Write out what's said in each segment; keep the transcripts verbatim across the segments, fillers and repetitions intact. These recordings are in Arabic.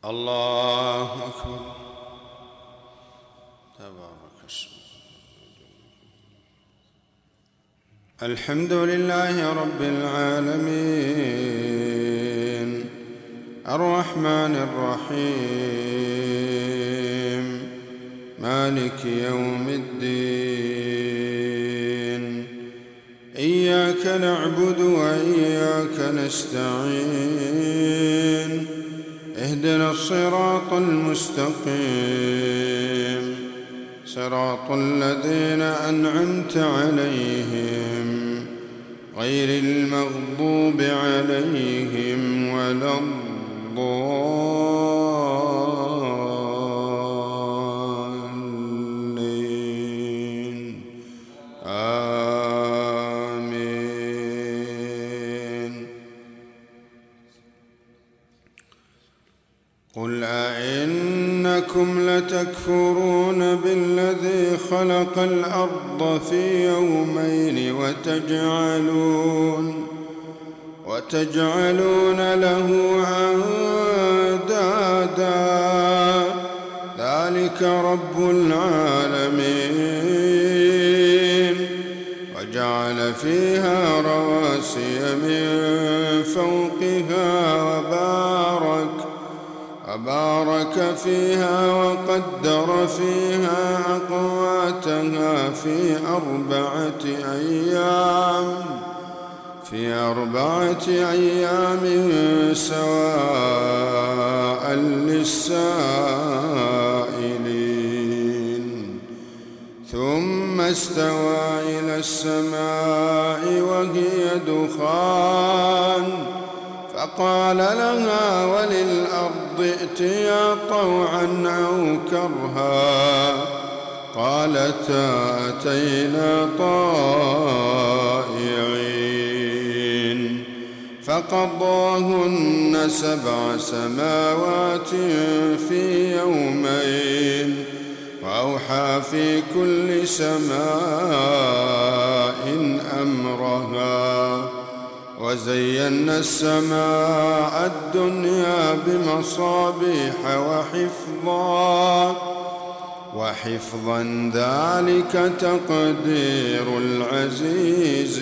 الله أكبر. تبارك اسمه. الحمد لله رب العالمين الرحمن الرحيم مالك يوم الدين. إياك نعبد وإياك نستعين. اهدنا الصراط المستقيم صراط الذين أنعمت عليهم غير المغضوب عليهم ولا الضالين. آمين. قل أئنكم لتكفرون بالذي خلق الأرض في يومين وتجعلون وتجعلون له أندادا ذلك رب العالمين. وجعل فيها رواسي من فوقها وبارك وبارك فيها وقدر فيها أقواتها في أربعة أيام في أربعة أيام سواء للسائلين. ثم استوى إلى السماء وهي دخان فقال لها وللأرض ائتيا طوعا أو كرها قالتا أتينا طائعين. فقضاهن سبع سماوات في يومين وأوحى في كل سماء أمرها. وزينا السماء الدنيا بمصابيح وحفظا وحفظا ذلك تقدير العزيز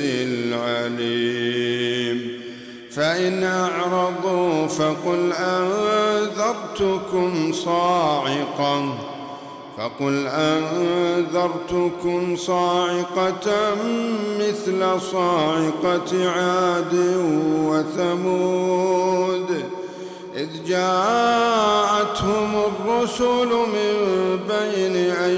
العليم. فإن أعرضوا فقل أنذرتكم صاعقة فقل أنذرتكم صاعقة مثل صاعقة عاد وثمود إذ جاءتهم الرسل من بين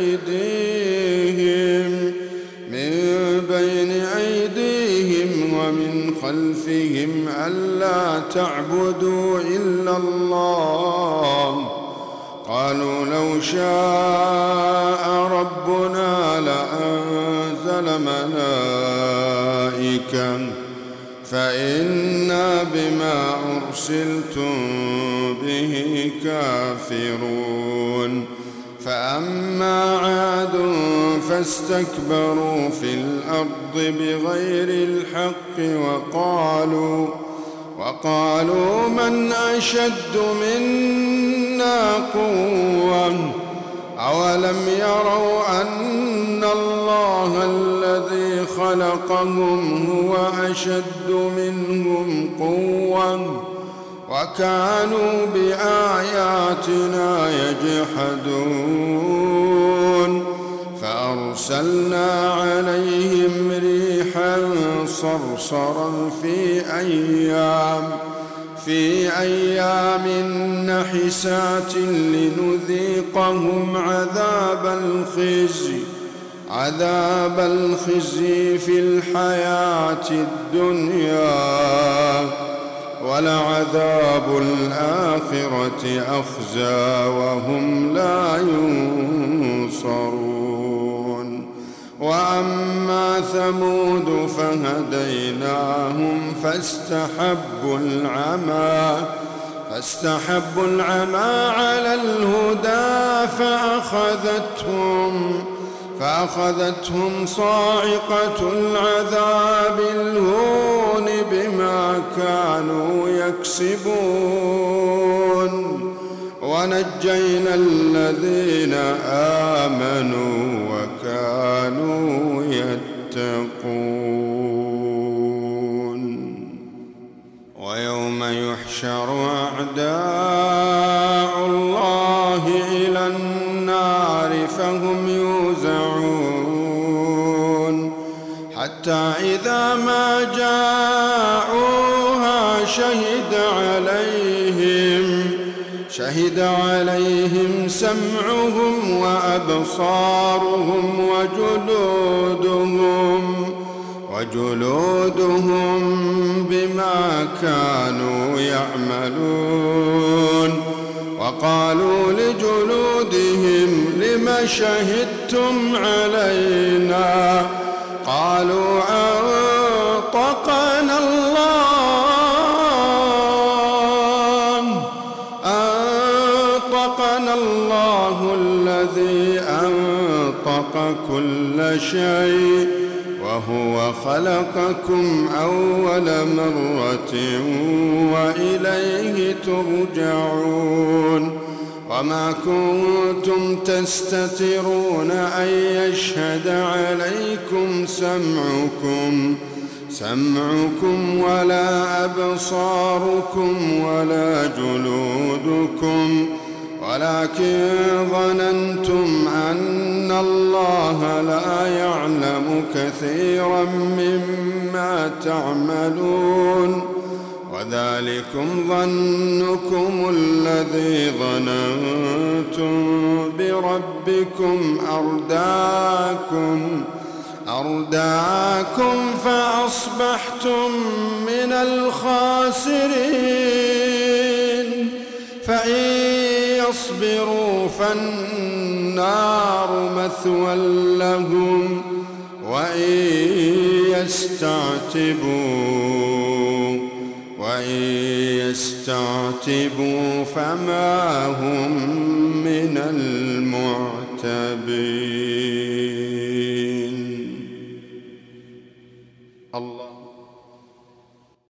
أيديهم من بين أيديهم ومن خلفهم ألا تعبدوا إلا الله قالوا لو شاء ربنا لأنزل ملائكة فإنا بما أرسلتم به كافرون. فأما عاد فاستكبروا في الأرض بغير الحق وقالوا وقالوا من أشد منا قوة أولم يروا أن الله الذي خلقهم هو أشد منهم قوة وكانوا بآياتنا يجحدون. فأرسلنا عليهم ريحا صرصرا في أيام في أيام نحسات لنذيقهم عذاب الخزي عذاب الخزي في الحياة الدنيا ولعذاب الآخرة أخزى وهم لا ينصرون. وأما ثمود فهديناهم فاستحبوا العمى فاستحبوا العمى على الهدى فأخذتهم فأخذتهم صاعقة العذاب الهون بما كانوا يكسبون ونجينا الذين آمنوا وكانوا يتقون ويوم يحشر أعداء الله إلى النار فهم يوزعون حتى إذا ما جاءوها شهد عليهم شهد عليهم سمعهم وأبصارهم وجلودهم وجلودهم بما كانوا يعملون وقالوا لجلودهم لم شهدتم علينا قالوا أنطقنا الله أنطقنا الله الذي أنطق كل شيء وهو خلقكم أول مرة وإليه ترجعون وما كنتم تستترون أن يشهد عليكم سمعكم سمعكم ولا أبصاركم ولا جلودكم ولكن ظننتم أن الله لا يعلم كثيرا مما تعملون وذلكم ظنكم الذي ظننتم بربكم أرداكم أرداكم فأصبحتم من الخاسرين فإن يصبروا فالنار مثوى لهم وإن يستعتبوا وإن يستعتبوا فما هم من المعتبين. الله